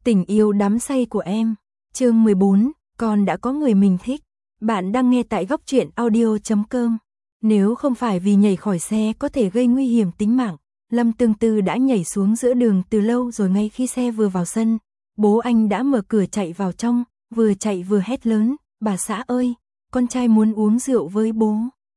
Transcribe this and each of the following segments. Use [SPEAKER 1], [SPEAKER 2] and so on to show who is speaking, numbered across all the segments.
[SPEAKER 1] Tình yêu đắm say của em. Chương 14, con đã có người mình thích. Bạn đang nghe tại góc truyện audio.com. Nếu không phải vì nhảy khỏi xe có thể gây nguy hiểm tính mạng, Lâm Tương Tư đã nhảy xuống giữa đường từ lâu rồi. Ngay khi xe vừa vào sân, bố anh đã mở cửa chạy vào trong, vừa chạy vừa hét lớn, bà xã ơi, con trai muốn uống rượu với bố.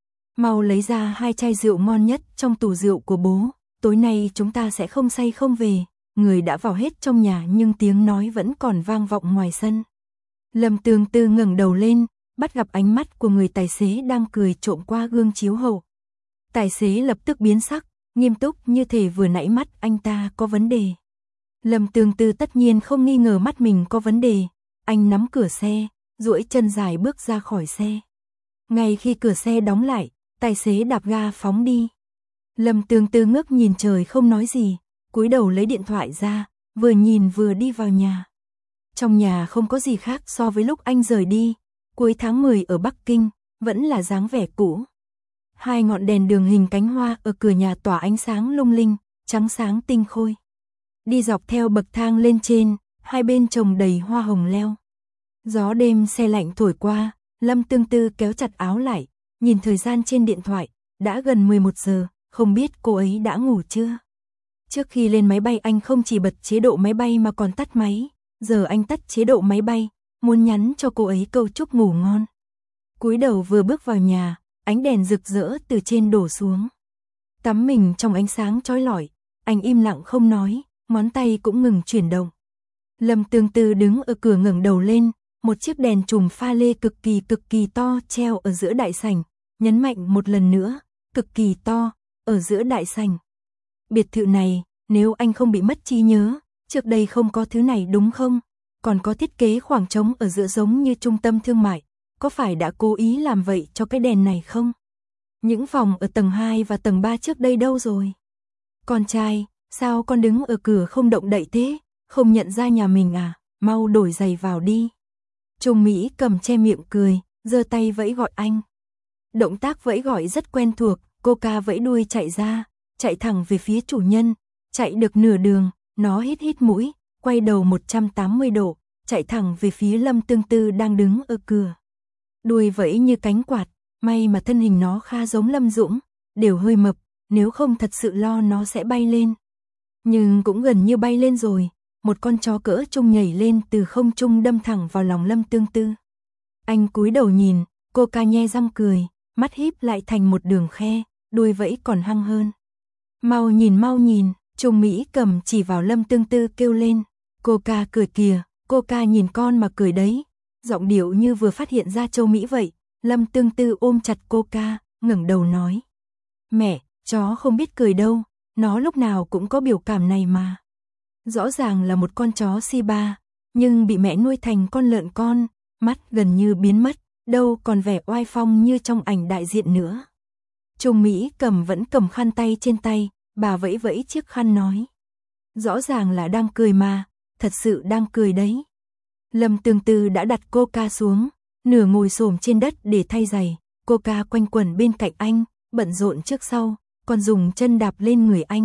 [SPEAKER 1] Mau lấy ra 2 chai rượu ngon nhất trong tủ rượu của bố, tối nay chúng ta sẽ không say không về. Người đã vào hết trong nhà nhưng tiếng nói vẫn còn vang vọng ngoài sân. Lâm Tương Tư ngẩng đầu lên, bắt gặp ánh mắt của người tài xế đang cười trộm qua gương chiếu hậu. Tài xế lập tức biến sắc, nghiêm túc như thể vừa nãy mắt anh ta có vấn đề. Lâm Tương Tư tất nhiên không nghi ngờ mắt mình có vấn đề. Anh nắm cửa xe, duỗi chân dài bước ra khỏi xe. Ngay khi cửa xe đóng lại, tài xế đạp ga phóng đi. Lâm Tương Tư ngước nhìn trời không nói gì, cúi đầu lấy điện thoại ra, vừa nhìn vừa đi vào nhà. Trong nhà không có gì khác so với lúc anh rời đi, cuối tháng 10 ở Bắc Kinh, vẫn là dáng vẻ cũ. 2 ngọn đèn đường hình cánh hoa ở cửa nhà tỏa ánh sáng lung linh, trắng sáng tinh khôi. Đi dọc theo bậc thang lên trên, hai bên trồng đầy hoa hồng leo. Gió đêm se lạnh thổi qua, Lâm Tương Tư kéo chặt áo lại, nhìn thời gian trên điện thoại, đã gần 11 giờ, không biết cô ấy đã ngủ chưa. Trước khi lên máy bay anh không chỉ bật chế độ máy bay mà còn tắt máy, giờ anh tắt chế độ máy bay, muốn nhắn cho cô ấy câu chúc ngủ ngon. Cúi đầu vừa bước vào nhà, ánh đèn rực rỡ từ trên đổ xuống. Tắm mình trong ánh sáng chói lọi, anh im lặng không nói, ngón tay cũng ngừng chuyển động. Lâm Tương Tư đứng ở cửa ngẩng đầu lên, một chiếc đèn chùm pha lê cực kỳ to treo ở giữa đại sảnh, nhấn mạnh một lần nữa, cực kỳ to, ở giữa đại sảnh. Biệt thự này, nếu anh không bị mất trí nhớ, trước đây không có thứ này đúng không? Còn có thiết kế khoảng trống ở giữa giống như trung tâm thương mại, có phải đã cố ý làm vậy cho cái đèn này không? Những phòng ở tầng 2 và tầng 3 trước đây đâu rồi? Con trai, sao con đứng ở cửa không động đậy thế? Không nhận ra nhà mình à? Mau đổi giày vào đi. Trung Mỹ cầm che miệng cười, giơ tay vẫy gọi anh. Động tác vẫy gọi rất quen thuộc, Coca vẫy đuôi chạy ra, chạy thẳng về phía chủ nhân. Chạy được nửa đường, nó hít mũi, quay đầu 180 độ, chạy thẳng về phía Lâm Tương Tư đang đứng ở cửa. Đuôi vẫy như cánh quạt, may mà thân hình nó khá giống Lâm Dũng, đều hơi mập, nếu không thật sự lo nó sẽ bay lên. Nhưng cũng gần như bay lên rồi, một con chó cỡ trung nhảy lên từ không trung đâm thẳng vào lòng Lâm Tương Tư. Anh cúi đầu nhìn, Coca nhe răng cười, mắt híp lại thành một đường khe, đuôi vẫy còn hăng hơn. Mau nhìn, Trung Mỹ cầm chỉ vào Lâm Tương Tư kêu lên. Coca cười kìa, Coca nhìn con mà cười đấy. Giọng điệu như vừa phát hiện ra châu Mỹ vậy. Lâm Tương Tư ôm chặt Coca, ngẩng đầu nói. Mẹ, chó không biết cười đâu, nó lúc nào cũng có biểu cảm này mà. Rõ ràng là một con chó Shiba, nhưng bị mẹ nuôi thành con lợn con, mắt gần như biến mất, đâu còn vẻ oai phong như trong ảnh đại diện nữa. Trung Mỹ vẫn cầm khăn tay trên tay, bà vẫy vẫy chiếc khăn nói. Rõ ràng là đang cười mà, thật sự đang cười đấy. Lâm Tương Tư đã đặt Coca xuống, nửa ngồi xổm trên đất để thay giày, Coca quanh quẩn bên cạnh anh, bận rộn trước sau, còn dùng chân đạp lên người anh,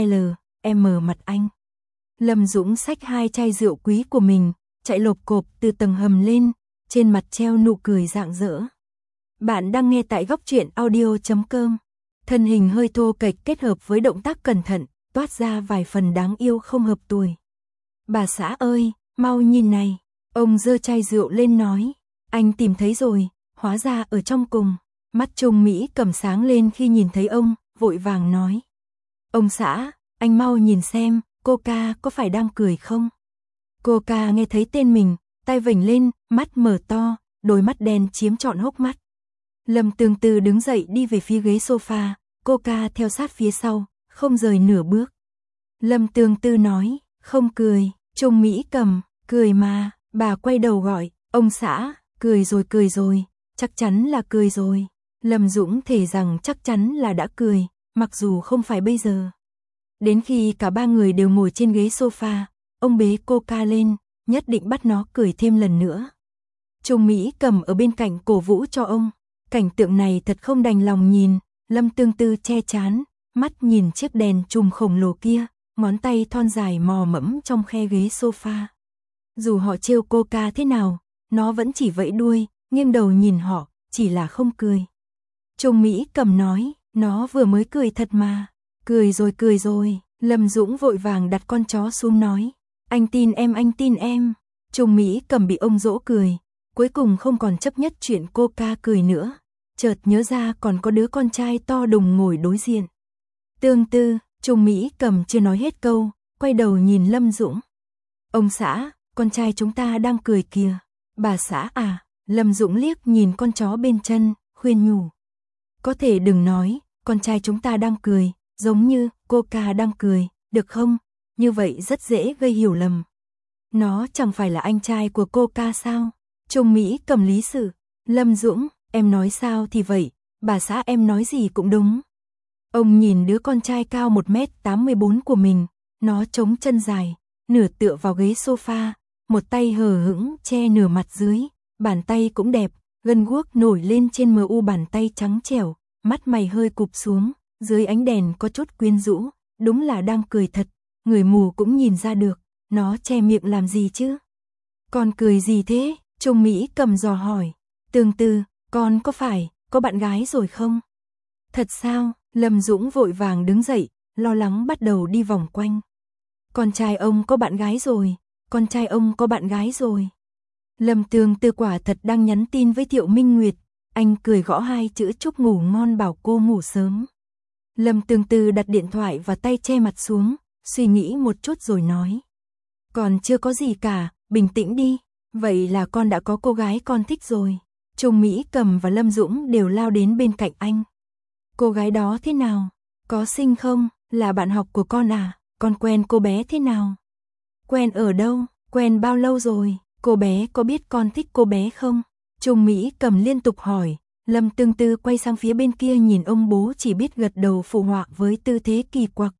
[SPEAKER 1] mặt anh. Lâm Dũng xách 2 chai rượu quý của mình, chạy lộp cộp từ tầng hầm lên, trên mặt treo nụ cười rạng rỡ. Bạn đang nghe tại góc truyện audio.com. Thân hình hơi thô kệch kết hợp với động tác cẩn thận, toát ra vài phần đáng yêu không hợp tuổi. Bà xã ơi, mau nhìn này. Ông giơ chai rượu lên nói. Anh tìm thấy rồi, hóa ra ở trong cùng. Mắt Trung Mỹ cầm sáng lên khi nhìn thấy ông, vội vàng nói. Ông xã, anh mau nhìn xem, Coca có phải đang cười không? Coca nghe thấy tên mình, tay vểnh lên, mắt mở to, đôi mắt đen chiếm trọn hốc mắt. Lâm Tương Tư đứng dậy đi về phía ghế sofa, Coca theo sát phía sau, không rời nửa bước. Lâm Tương Tư nói, không cười, Trung Mỹ cầm, cười mà, bà quay đầu gọi, ông xã, cười rồi, chắc chắn là cười rồi. Lâm Dũng thề rằng chắc chắn là đã cười, mặc dù không phải bây giờ. Đến khi cả 3 người đều ngồi trên ghế sofa, ông bế Coca lên, nhất định bắt nó cười thêm lần nữa. Trung Mỹ cầm ở bên cạnh cổ vũ cho ông. Cảnh tượng này thật không đành lòng nhìn, Lâm Tương Tư che chán, mắt nhìn chiếc đèn chùm khổng lồ kia, ngón tay thon dài mò mẫm trong khe ghế sofa. Dù họ trêu Coca thế nào, nó vẫn chỉ vẫy đuôi, nghiêng đầu nhìn họ, chỉ là không cười. Trung Mỹ Cầm nói, nó vừa mới cười thật mà. Cười rồi. Lâm Dũng vội vàng đặt con chó xuống nói, anh tin em. Trung Mỹ Cầm bị ông dỗ cười, cuối cùng không còn chấp nhất chuyện Coca cười nữa. Chợt nhớ ra còn có đứa con trai to đùng ngồi đối diện. Tương Tư, Trung Mỹ Cầm chưa nói hết câu, quay đầu nhìn Lâm Dũng. Ông xã, con trai chúng ta đang cười kìa. Bà xã à? Lâm Dũng liếc nhìn con chó bên chân, khuyên nhủ. Có thể đừng nói, con trai chúng ta đang cười, giống như Coca đang cười, được không? Như vậy rất dễ gây hiểu lầm. Nó chẳng phải là anh trai của Coca sao? Trung Mỹ Cầm lý sự. Lâm Dũng, em nói sao thì vậy, bà xã em nói gì cũng đúng. Ông nhìn đứa con trai cao 1m84 của mình, nó chống chân dài, nửa tựa vào ghế sofa, một tay hờ hững che nửa mặt dưới, bàn tay cũng đẹp, gân guốc nổi lên trên mu bàn tay trắng trẻo, mắt mày hơi cụp xuống, dưới ánh đèn có chút quyến rũ, đúng là đang cười thật, người mù cũng nhìn ra được, nó che miệng làm gì chứ? Con cười gì thế? Trung Mỹ Cầm dò hỏi. Tương Tư, con có bạn gái rồi không? Thật sao? Lâm Dũng vội vàng đứng dậy, lo lắng bắt đầu đi vòng quanh. Con trai ông có bạn gái rồi. Lâm Tương Tư quả thật đang nhắn tin với Thiệu Minh Nguyệt, anh cười gõ 2 chữ chúc ngủ ngon bảo cô ngủ sớm. Lâm Tương Tư đặt điện thoại và tay che mặt xuống, suy nghĩ một chút rồi nói. Còn chưa có gì cả, bình tĩnh đi, vậy là con đã có cô gái con thích rồi. Trung Mỹ Cầm và Lâm Dũng đều lao đến bên cạnh anh. Cô gái đó thế nào? Có xinh không? Là bạn học của con à? Con quen cô bé thế nào? Quen ở đâu? Quen bao lâu rồi? Cô bé có biết con thích cô bé không? Trung Mỹ Cầm liên tục hỏi. Lâm Tương Tư quay sang phía bên kia nhìn ông bố chỉ biết gật đầu phụ họa với tư thế kỳ quặc.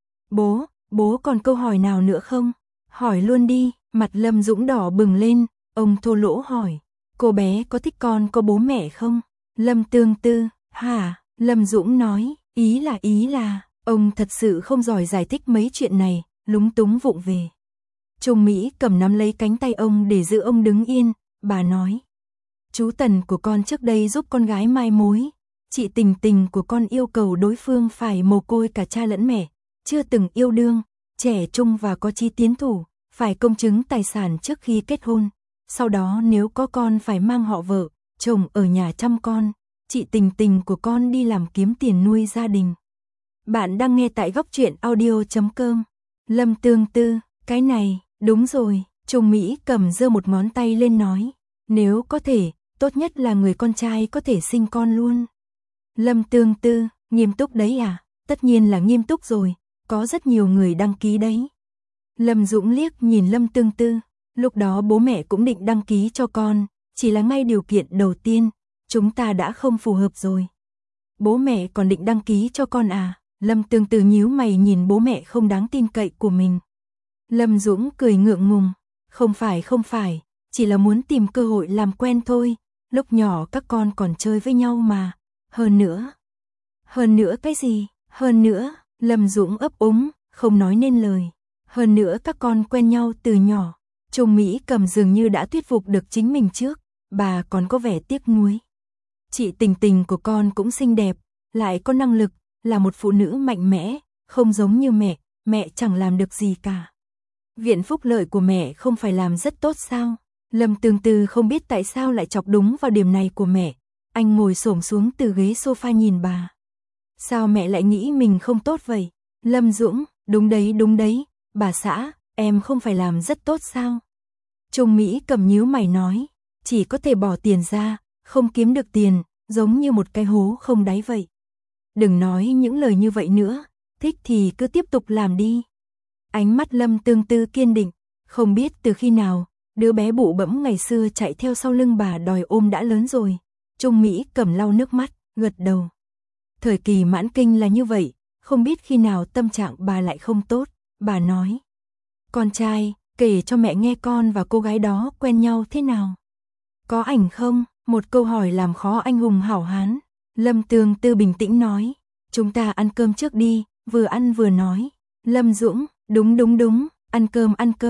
[SPEAKER 1] Bố còn câu hỏi nào nữa không? Hỏi luôn đi, mặt Lâm Dũng đỏ bừng lên, ông thô lỗ hỏi. Cô bé có thích con có bố mẹ không? Lâm Tương Tư, hả? Lâm Dũng nói, ý là, ông thật sự không giỏi giải thích mấy chuyện này, lúng túng vụng về. Trung Mỹ Cầm nắm lấy cánh tay ông để giữ ông đứng yên, bà nói. Chú Tần của con trước đây giúp con gái mai mối, chị Tình Tình của con yêu cầu đối phương phải mồ côi cả cha lẫn mẹ, chưa từng yêu đương, trẻ trung và có chí tiến thủ, phải công chứng tài sản trước khi kết hôn. Sau đó nếu có con phải mang họ vợ, chồng ở nhà chăm con, chị Tình Tình của con đi làm kiếm tiền nuôi gia đình. Bạn đang nghe tại góc truyện audio.com. Lâm Tương Tư, cái này, đúng rồi, Trung Mỹ Cầm giơ một ngón tay lên nói. Nếu có thể, tốt nhất là người con trai có thể sinh con luôn. Lâm Tương Tư, nghiêm túc đấy à? Tất nhiên là nghiêm túc rồi, có rất nhiều người đăng ký đấy. Lâm Dũng liếc nhìn Lâm Tương Tư, lúc đó bố mẹ cũng định đăng ký cho con, chỉ là ngay điều kiện đầu tiên, chúng ta đã không phù hợp rồi. Bố mẹ còn định đăng ký cho con à? Lâm Tương Tư nhíu mày nhìn bố mẹ không đáng tin cậy của mình. Lâm Dũng cười ngượng ngùng, không phải, chỉ là muốn tìm cơ hội làm quen thôi, lúc nhỏ các con còn chơi với nhau mà, hơn nữa cái gì, hơn nữa, Lâm Dũng ấp úng, không nói nên lời, hơn nữa các con quen nhau từ nhỏ. Trung Mỹ Cầm dường như đã thuyết phục được chính mình trước, bà còn có vẻ tiếc nuối. Chị Tình Tình của con cũng xinh đẹp, lại có năng lực, là một phụ nữ mạnh mẽ, không giống như mẹ chẳng làm được gì cả. Viện phúc lợi của mẹ không phải làm rất tốt sao? Lâm Tương Tư không biết tại sao lại chọc đúng vào điểm này của mẹ, anh ngồi xổm xuống từ ghế sofa nhìn bà. Sao mẹ lại nghĩ mình không tốt vậy? Lâm Dũng, đúng đấy, bà xã, em không phải làm rất tốt sao? Trung Mỹ Cầm nhíu mày nói, chỉ có thể bỏ tiền ra, không kiếm được tiền, giống như một cái hố không đáy vậy. Đừng nói những lời như vậy nữa, thích thì cứ tiếp tục làm đi. Ánh mắt Lâm Tương Tư kiên định, không biết từ khi nào, đứa bé bụ bẫm ngày xưa chạy theo sau lưng bà đòi ôm đã lớn rồi. Trung Mỹ Cầm lau nước mắt, gật đầu. Thời kỳ mãn kinh là như vậy, không biết khi nào tâm trạng bà lại không tốt, bà nói. Con trai, kể cho mẹ nghe con và cô gái đó quen nhau thế nào. Có ảnh không? Một câu hỏi làm khó anh hùng hảo hán. Lâm Tương Tư bình tĩnh nói, chúng ta ăn cơm trước đi, vừa ăn vừa nói. Lâm Dũng, đúng, ăn cơm.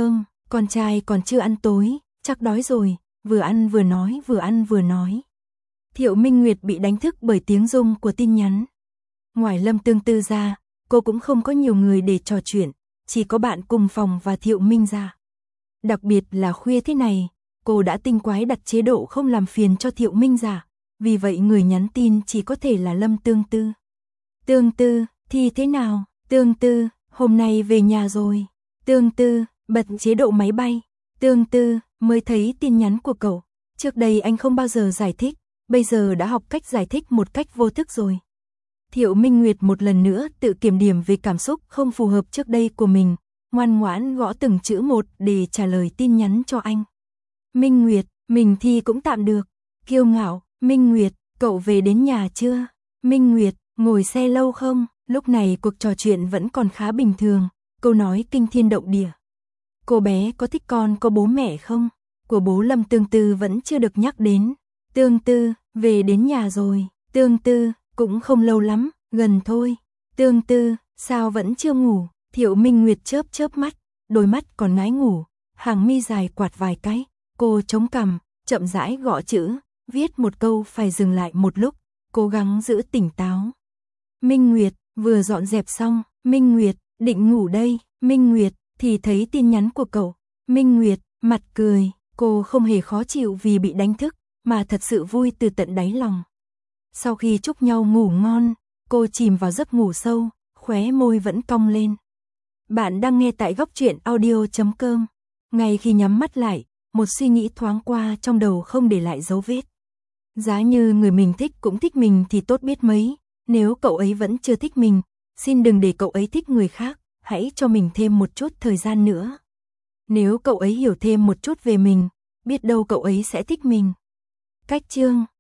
[SPEAKER 1] con trai còn chưa ăn tối, chắc đói rồi, vừa ăn vừa nói, vừa ăn vừa nói. Thiệu Minh Nguyệt bị đánh thức bởi tiếng rung của tin nhắn. Ngoài Lâm Tương Tư ra, cô cũng không có nhiều người để trò chuyện, chỉ có bạn cùng phòng và Thiệu Minh ra. Đặc biệt là khuya thế này, cô đã tinh quái đặt chế độ không làm phiền cho Thiệu Minh ra, vì vậy người nhắn tin chỉ có thể là Lâm Tương Tư. Tương Tư, thì thế nào? Tương Tư, hôm nay về nhà rồi. Tương Tư, bật chế độ máy bay. Tương Tư, mới thấy tin nhắn của cậu. Trước đây anh không bao giờ giải thích, bây giờ đã học cách giải thích một cách vô thức rồi. Thiệu Minh Nguyệt một lần nữa tự kiểm điểm về cảm xúc không phù hợp trước đây của mình, ngoan ngoãn gõ từng chữ một để trả lời tin nhắn cho anh. Minh Nguyệt, mình thì cũng tạm được. Kiêu ngạo, Minh Nguyệt, cậu về đến nhà chưa? Minh Nguyệt, ngồi xe lâu không? Lúc này cuộc trò chuyện vẫn còn khá bình thường, câu nói kinh thiên động địa. Cô bé có thích con có bố mẹ không? Của bố Lâm Tương Tư vẫn chưa được nhắc đến. Tương Tư, về đến nhà rồi. Tương Tư, cũng không lâu lắm, gần thôi. Tương Tư, sao vẫn chưa ngủ? Thiệu Minh Nguyệt chớp chớp mắt, đôi mắt còn ngái ngủ, hàng mi dài quạt vài cái. Cô chống cằm, chậm rãi gõ chữ, viết một câu phải dừng lại một lúc, cố gắng giữ tỉnh táo. Minh Nguyệt, vừa dọn dẹp xong, Minh Nguyệt, định ngủ đây. Minh Nguyệt, thì thấy tin nhắn của cậu. Minh Nguyệt, mặt cười, cô không hề khó chịu vì bị đánh thức, mà thật sự vui từ tận đáy lòng. Sau khi chúc nhau ngủ ngon, cô chìm vào giấc ngủ sâu, khóe môi vẫn cong lên. Bạn đang nghe tại góc truyện audio.com. Ngay khi nhắm mắt lại, một suy nghĩ thoáng qua trong đầu không để lại dấu vết. Giá như người mình thích cũng thích mình thì tốt biết mấy, nếu cậu ấy vẫn chưa thích mình, xin đừng để cậu ấy thích người khác, hãy cho mình thêm một chút thời gian nữa. Nếu cậu ấy hiểu thêm một chút về mình, biết đâu cậu ấy sẽ thích mình. Cách chương